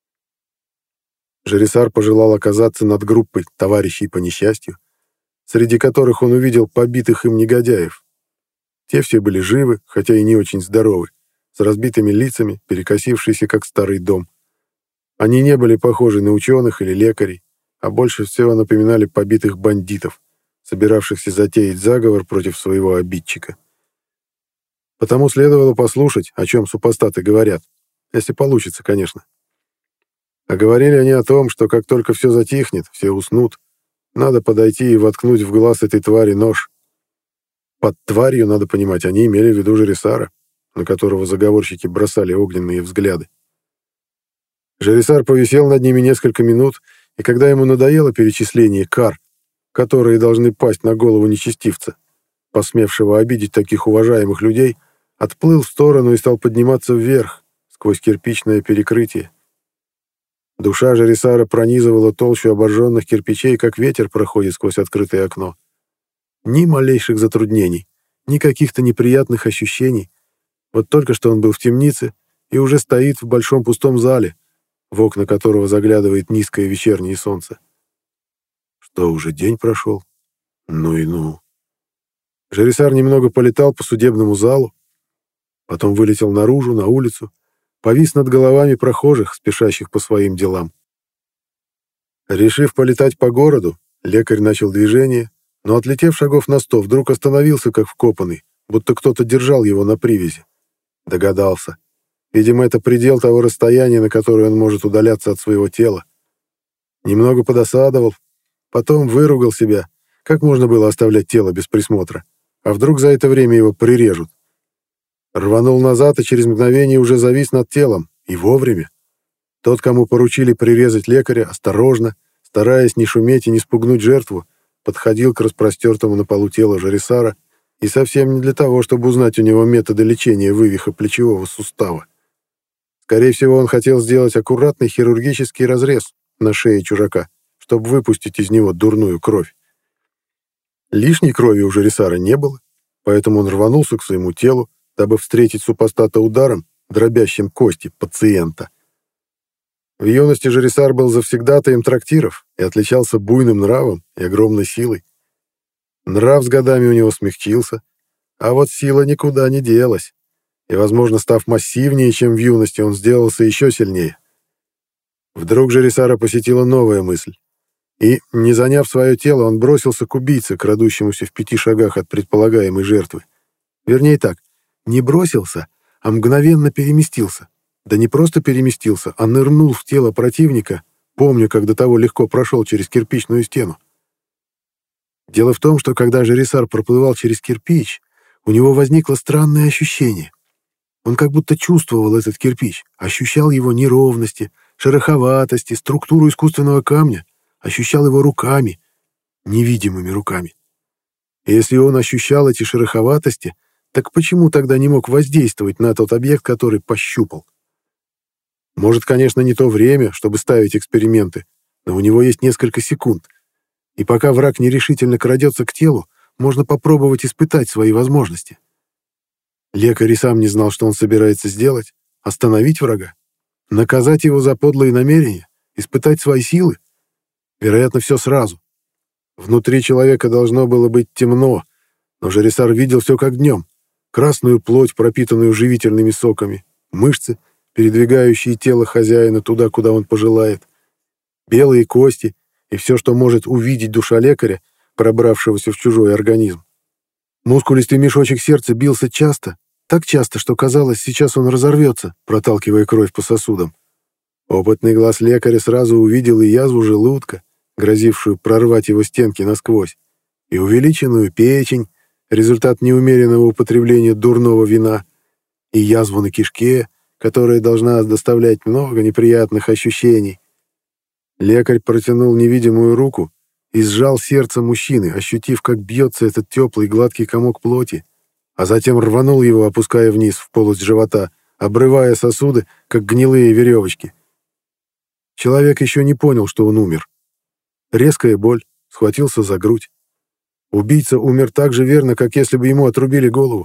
Жерисар пожелал оказаться над группой товарищей по несчастью, среди которых он увидел побитых им негодяев. Те все были живы, хотя и не очень здоровы, с разбитыми лицами, перекосившиеся, как старый дом. Они не были похожи на ученых или лекарей, а больше всего напоминали побитых бандитов, собиравшихся затеять заговор против своего обидчика. Потому следовало послушать, о чем супостаты говорят, если получится, конечно. А говорили они о том, что как только все затихнет, все уснут, надо подойти и воткнуть в глаз этой твари нож. Под тварью, надо понимать, они имели в виду Жерисара, на которого заговорщики бросали огненные взгляды. Жерисар повисел над ними несколько минут, и когда ему надоело перечисление кар, которые должны пасть на голову нечестивца, посмевшего обидеть таких уважаемых людей, отплыл в сторону и стал подниматься вверх, сквозь кирпичное перекрытие. Душа Жерисара пронизывала толщу обожженных кирпичей, как ветер проходит сквозь открытое окно. Ни малейших затруднений, ни каких-то неприятных ощущений. Вот только что он был в темнице и уже стоит в большом пустом зале, в окна которого заглядывает низкое вечернее солнце. Что, уже день прошел? Ну и ну. Жерисар немного полетал по судебному залу, потом вылетел наружу, на улицу, повис над головами прохожих, спешащих по своим делам. Решив полетать по городу, лекарь начал движение, но, отлетев шагов на сто, вдруг остановился, как вкопанный, будто кто-то держал его на привязи. Догадался. Видимо, это предел того расстояния, на которое он может удаляться от своего тела. Немного подосадовал, потом выругал себя. Как можно было оставлять тело без присмотра? А вдруг за это время его прирежут? Рванул назад и через мгновение уже завис над телом. И вовремя. Тот, кому поручили прирезать лекаря, осторожно, стараясь не шуметь и не спугнуть жертву, подходил к распростертому на полу телу Жерисара, и совсем не для того, чтобы узнать у него методы лечения вывиха плечевого сустава. Скорее всего, он хотел сделать аккуратный хирургический разрез на шее чужака, чтобы выпустить из него дурную кровь. Лишней крови у Жерисара не было, поэтому он рванулся к своему телу, дабы встретить супостата ударом, дробящим кости пациента. В юности Жерисар был завсегдатаем трактиров и отличался буйным нравом и огромной силой. Нрав с годами у него смягчился, а вот сила никуда не делась, и, возможно, став массивнее, чем в юности, он сделался еще сильнее. Вдруг Жерисара посетила новая мысль. И, не заняв свое тело, он бросился к убийце, крадущемуся в пяти шагах от предполагаемой жертвы. Вернее так, не бросился, а мгновенно переместился. Да не просто переместился, а нырнул в тело противника, помню, как до того легко прошел через кирпичную стену. Дело в том, что когда Жерисар проплывал через кирпич, у него возникло странное ощущение. Он как будто чувствовал этот кирпич, ощущал его неровности, шероховатости, структуру искусственного камня, ощущал его руками, невидимыми руками. И если он ощущал эти шероховатости, так почему тогда не мог воздействовать на тот объект, который пощупал? Может, конечно, не то время, чтобы ставить эксперименты, но у него есть несколько секунд. И пока враг нерешительно крадется к телу, можно попробовать испытать свои возможности. Лекарь и сам не знал, что он собирается сделать. Остановить врага? Наказать его за подлые намерения? Испытать свои силы? Вероятно, все сразу. Внутри человека должно было быть темно, но Жерисар видел все как днем. Красную плоть, пропитанную живительными соками, мышцы, передвигающие тело хозяина туда, куда он пожелает, белые кости и все, что может увидеть душа лекаря, пробравшегося в чужой организм. Мускулистый мешочек сердца бился часто, так часто, что казалось, сейчас он разорвется, проталкивая кровь по сосудам. Опытный глаз лекаря сразу увидел и язву желудка, грозившую прорвать его стенки насквозь, и увеличенную печень, результат неумеренного употребления дурного вина, и язву на кишке, которая должна доставлять много неприятных ощущений. Лекарь протянул невидимую руку и сжал сердце мужчины, ощутив, как бьется этот теплый гладкий комок плоти, а затем рванул его, опуская вниз в полость живота, обрывая сосуды, как гнилые веревочки. Человек еще не понял, что он умер. Резкая боль, схватился за грудь. Убийца умер так же верно, как если бы ему отрубили голову.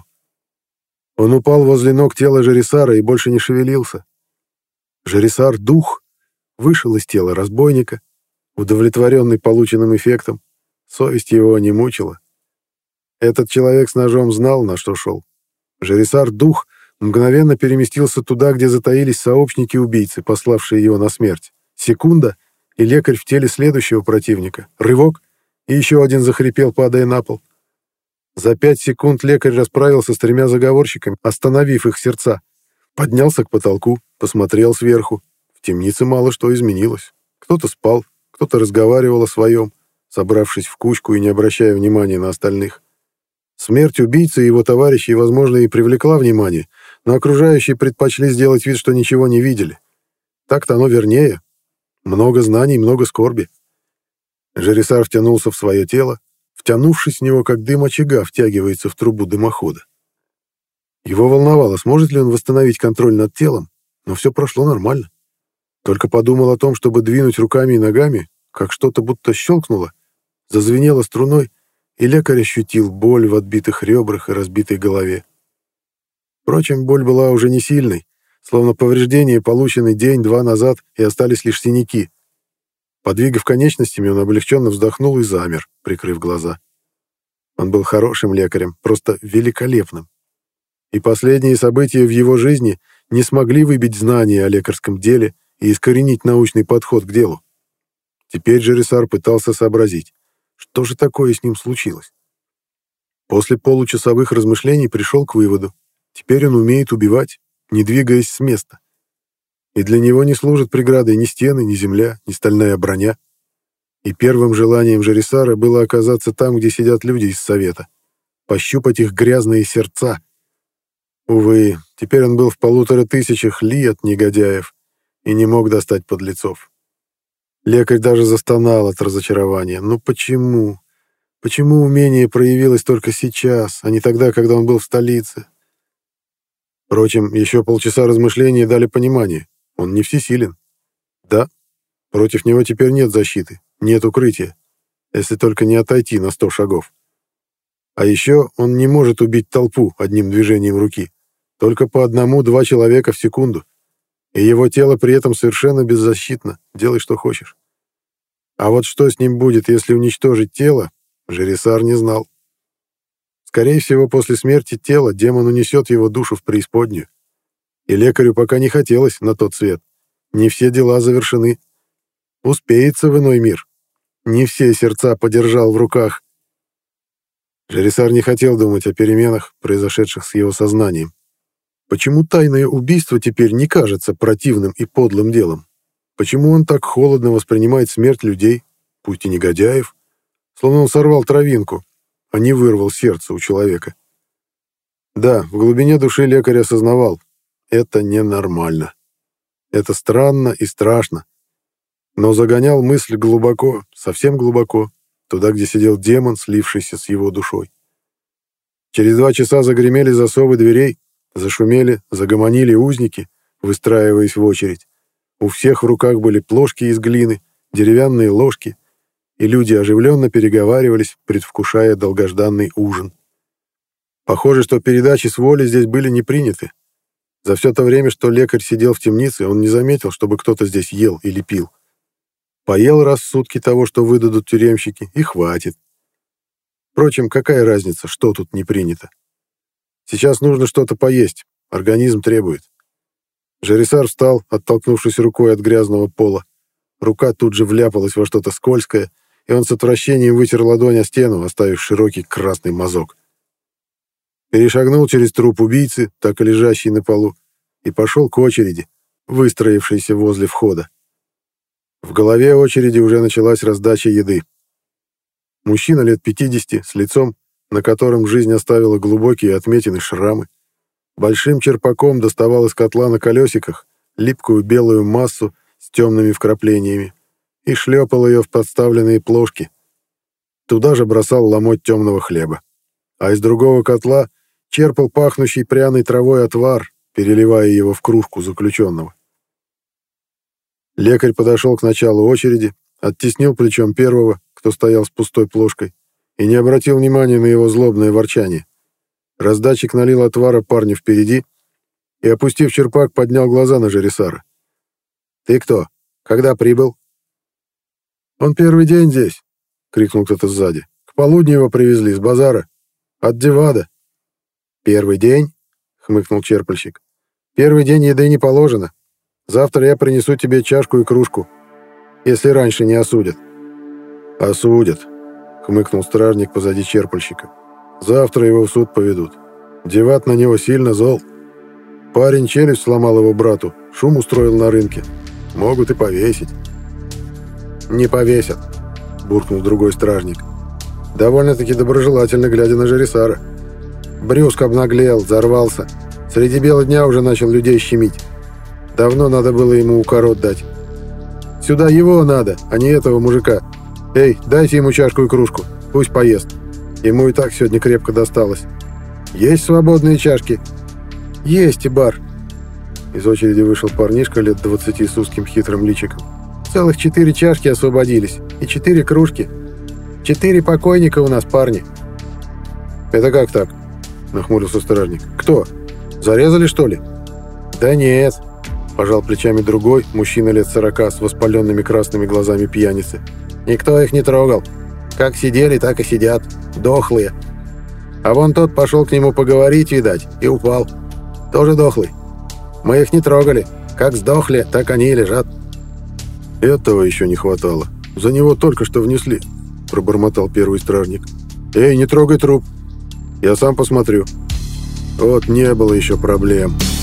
Он упал возле ног тела Жерисара и больше не шевелился. Жерисар, дух, вышел из тела разбойника, удовлетворенный полученным эффектом. Совесть его не мучила. Этот человек с ножом знал, на что шел. Жерисар, дух, мгновенно переместился туда, где затаились сообщники убийцы, пославшие его на смерть. Секунда, и лекарь в теле следующего противника. Рывок, и еще один захрипел, падая на пол. За пять секунд лекарь расправился с тремя заговорщиками, остановив их сердца. Поднялся к потолку, посмотрел сверху. В темнице мало что изменилось. Кто-то спал, кто-то разговаривал о своем, собравшись в кучку и не обращая внимания на остальных. Смерть убийцы и его товарищей, возможно, и привлекла внимание, но окружающие предпочли сделать вид, что ничего не видели. Так-то оно вернее. Много знаний, много скорби. Жерисар втянулся в свое тело, втянувшись в него, как дым очага втягивается в трубу дымохода. Его волновало, сможет ли он восстановить контроль над телом, но все прошло нормально. Только подумал о том, чтобы двинуть руками и ногами, как что-то будто щелкнуло, зазвенело струной, и лекарь ощутил боль в отбитых ребрах и разбитой голове. Впрочем, боль была уже не сильной, словно повреждения получены день-два назад, и остались лишь синяки. Подвигав конечностями, он облегченно вздохнул и замер, прикрыв глаза. Он был хорошим лекарем, просто великолепным. И последние события в его жизни не смогли выбить знания о лекарском деле и искоренить научный подход к делу. Теперь Жерисар пытался сообразить, что же такое с ним случилось. После получасовых размышлений пришел к выводу: теперь он умеет убивать, не двигаясь с места. И для него не служат преградой ни стены, ни земля, ни стальная броня. И первым желанием Жерисара было оказаться там, где сидят люди из совета, пощупать их грязные сердца. Увы, теперь он был в полутора тысячах ли от негодяев и не мог достать подлецов. Лекарь даже застонал от разочарования. Ну почему? Почему умение проявилось только сейчас, а не тогда, когда он был в столице? Впрочем, еще полчаса размышлений дали понимание. Он не всесилен. Да, против него теперь нет защиты, нет укрытия, если только не отойти на сто шагов. А еще он не может убить толпу одним движением руки. Только по одному-два человека в секунду. И его тело при этом совершенно беззащитно. Делай, что хочешь. А вот что с ним будет, если уничтожить тело, Жерисар не знал. Скорее всего, после смерти тела демон унесет его душу в преисподнюю. И лекарю пока не хотелось на тот свет. Не все дела завершены. Успеется в иной мир. Не все сердца подержал в руках. Жерисар не хотел думать о переменах, произошедших с его сознанием. Почему тайное убийство теперь не кажется противным и подлым делом? Почему он так холодно воспринимает смерть людей, пусть и негодяев, словно он сорвал травинку, а не вырвал сердце у человека? Да, в глубине души лекарь осознавал, это ненормально. Это странно и страшно. Но загонял мысль глубоко, совсем глубоко, туда, где сидел демон, слившийся с его душой. Через два часа загремели засовы дверей, зашумели, загомонили узники, выстраиваясь в очередь. У всех в руках были плошки из глины, деревянные ложки, и люди оживленно переговаривались, предвкушая долгожданный ужин. Похоже, что передачи с воли здесь были не приняты. За все то время, что лекарь сидел в темнице, он не заметил, чтобы кто-то здесь ел или пил. Поел раз в сутки того, что выдадут тюремщики, и хватит. Впрочем, какая разница, что тут не принято? Сейчас нужно что-то поесть, организм требует. Жерисар встал, оттолкнувшись рукой от грязного пола. Рука тут же вляпалась во что-то скользкое, и он с отвращением вытер ладонь о стену, оставив широкий красный мазок. Перешагнул через труп убийцы, так и лежащий на полу, и пошел к очереди, выстроившейся возле входа. В голове очереди уже началась раздача еды. Мужчина лет пятидесяти, с лицом, на котором жизнь оставила глубокие отметины шрамы, большим черпаком доставал из котла на колесиках липкую белую массу с темными вкраплениями и шлепал ее в подставленные плошки. Туда же бросал ломоть темного хлеба. А из другого котла черпал пахнущий пряной травой отвар, переливая его в кружку заключенного. Лекарь подошел к началу очереди, оттеснил плечом первого, кто стоял с пустой плошкой, и не обратил внимания на его злобное ворчание. Раздатчик налил отвара парню впереди и, опустив черпак, поднял глаза на Жерисара. «Ты кто? Когда прибыл?» «Он первый день здесь», — крикнул кто-то сзади. «К полудню его привезли с базара. От Девада». «Первый день?» — хмыкнул черпальщик. «Первый день еды не положено. Завтра я принесу тебе чашку и кружку, если раньше не осудят». «Осудят», — хмыкнул стражник позади черпальщика. «Завтра его в суд поведут. Деват на него сильно зол. Парень челюсть сломал его брату, шум устроил на рынке. Могут и повесить». «Не повесят», — буркнул другой стражник, довольно-таки доброжелательно глядя на Жерисара. «Брюск обнаглел, взорвался. Среди бела дня уже начал людей щемить. Давно надо было ему укорот дать. Сюда его надо, а не этого мужика. Эй, дайте ему чашку и кружку, пусть поест. Ему и так сегодня крепко досталось. Есть свободные чашки?» «Есть, Ибар». Из очереди вышел парнишка лет двадцати с узким хитрым личиком. «Целых четыре чашки освободились, и четыре кружки. Четыре покойника у нас, парни». «Это как так?» — нахмурился стражник. «Кто? Зарезали, что ли?» «Да нет», — пожал плечами другой, мужчина лет сорока с воспаленными красными глазами пьяницы. «Никто их не трогал. Как сидели, так и сидят. Дохлые. А вон тот пошел к нему поговорить, видать, и упал. Тоже дохлый. Мы их не трогали. Как сдохли, так они и лежат». «Этого еще не хватало. За него только что внесли», — пробормотал первый стражник. «Эй, не трогай труп. Я сам посмотрю». Вот не было еще проблем.